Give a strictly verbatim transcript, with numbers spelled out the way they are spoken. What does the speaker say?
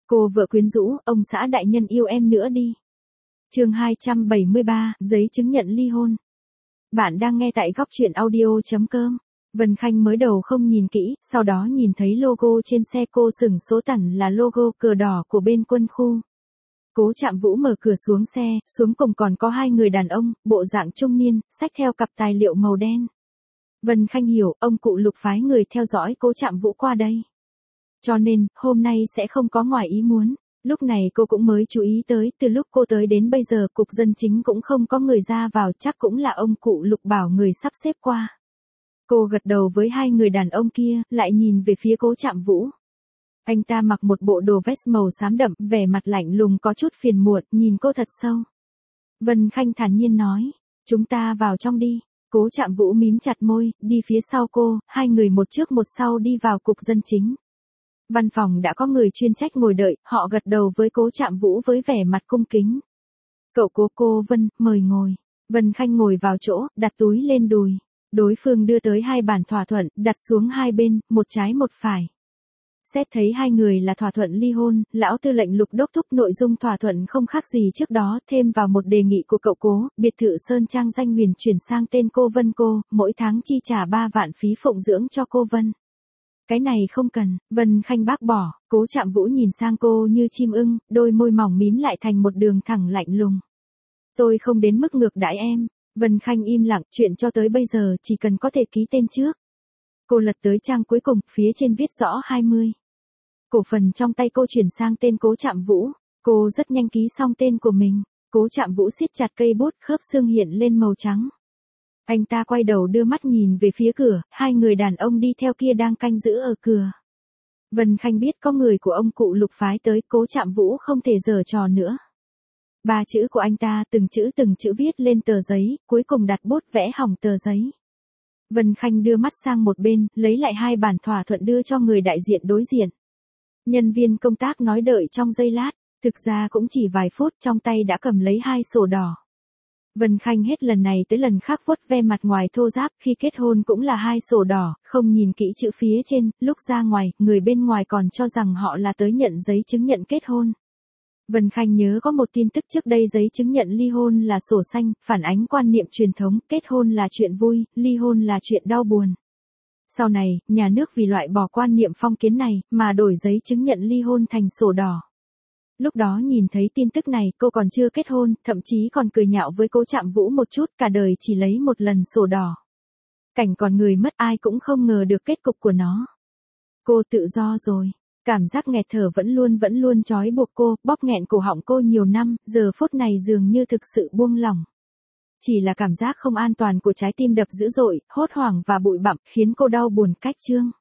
Cô vợ quyến rũ, ông xã đại nhân yêu em nữa đi. Chương hai trăm bảy mươi ba, giấy chứng nhận ly hôn. Bạn đang nghe tại góc truyện audio chấm com. Vân Khanh mới đầu không nhìn kỹ, sau đó nhìn thấy logo trên xe cô sửng số tẳn là logo cờ đỏ của bên quân khu. Cố Trạm Vũ mở cửa xuống xe, xuống cùng còn có hai người đàn ông, bộ dạng trung niên, xách theo cặp tài liệu màu đen. Vân Khanh hiểu, ông cụ Lục phái người theo dõi Cố Trạm Vũ qua đây. Cho nên, hôm nay sẽ không có ngoài ý muốn. Lúc này cô cũng mới chú ý tới, từ lúc cô tới đến bây giờ cục dân chính cũng không có người ra vào, chắc cũng là ông cụ Lục bảo người sắp xếp qua. Cô gật đầu với hai người đàn ông kia, lại nhìn về phía Cố Trạm Vũ. Anh ta mặc một bộ đồ vest màu xám đậm, vẻ mặt lạnh lùng có chút phiền muộn, nhìn cô thật sâu. Vân Khanh thản nhiên nói, chúng ta vào trong đi. Cố Trạm Vũ mím chặt môi, đi phía sau cô, hai người một trước một sau đi vào cục dân chính. Văn phòng đã có người chuyên trách ngồi đợi, họ gật đầu với Cố Trạm Vũ với vẻ mặt cung kính. Cậu Cố cô Vân, mời ngồi. Vân Khanh ngồi vào chỗ, đặt túi lên đùi. Đối phương đưa tới hai bản thỏa thuận, đặt xuống hai bên, một trái một phải. Xét thấy hai người là thỏa thuận ly hôn, lão tư lệnh Lục đốc thúc nội dung thỏa thuận không khác gì trước đó, thêm vào một đề nghị của cậu Cố, biệt thự Sơn Trang danh huyền chuyển sang tên cô Vân cô, mỗi tháng chi trả ba vạn phí phụng dưỡng cho cô Vân. Cái này không cần, Vân Khanh bác bỏ. Cố Trạm Vũ nhìn sang cô như chim ưng, đôi môi mỏng mím lại thành một đường thẳng lạnh lùng. Tôi không đến mức ngược đãi em. Vân Khanh im lặng, chuyện cho tới bây giờ chỉ cần có thể ký tên trước. Cô lật tới trang cuối cùng, phía trên viết rõ hai mươi. Cổ phần trong tay cô chuyển sang tên Cố Trạm Vũ. Cô rất nhanh ký xong tên của mình. Cố Trạm Vũ siết chặt cây bút, khớp xương hiện lên màu trắng. Anh ta quay đầu đưa mắt nhìn về phía cửa, hai người đàn ông đi theo kia đang canh giữ ở cửa. Vân Khanh biết có người của ông cụ Lục phái tới, Cố Trạm Vũ không thể giở trò nữa. Ba chữ của anh ta từng chữ từng chữ viết lên tờ giấy, cuối cùng đặt bút vẽ hỏng tờ giấy. Vân Khanh đưa mắt sang một bên, lấy lại hai bản thỏa thuận đưa cho người đại diện đối diện. Nhân viên công tác nói đợi trong giây lát, thực ra cũng chỉ vài phút, trong tay đã cầm lấy hai sổ đỏ. Vân Khanh hết lần này tới lần khác vuốt ve mặt ngoài thô ráp, khi kết hôn cũng là hai sổ đỏ, không nhìn kỹ chữ phía trên, lúc ra ngoài, người bên ngoài còn cho rằng họ là tới nhận giấy chứng nhận kết hôn. Vân Khanh nhớ có một tin tức trước đây giấy chứng nhận ly hôn là sổ xanh, phản ánh quan niệm truyền thống, kết hôn là chuyện vui, ly hôn là chuyện đau buồn. Sau này, nhà nước vì loại bỏ quan niệm phong kiến này, mà đổi giấy chứng nhận ly hôn thành sổ đỏ. Lúc đó nhìn thấy tin tức này, cô còn chưa kết hôn, thậm chí còn cười nhạo với Cố Trạm Vũ một chút, cả đời chỉ lấy một lần sổ đỏ. Cảnh còn người mất, ai cũng không ngờ được kết cục của nó. Cô tự do rồi. Cảm giác nghẹt thở vẫn luôn vẫn luôn trói buộc cô, bóp nghẹn cổ họng cô nhiều năm, giờ phút này dường như thực sự buông lỏng. Chỉ là cảm giác không an toàn của trái tim đập dữ dội, hốt hoảng và bụi bặm, khiến cô đau buồn cách chương.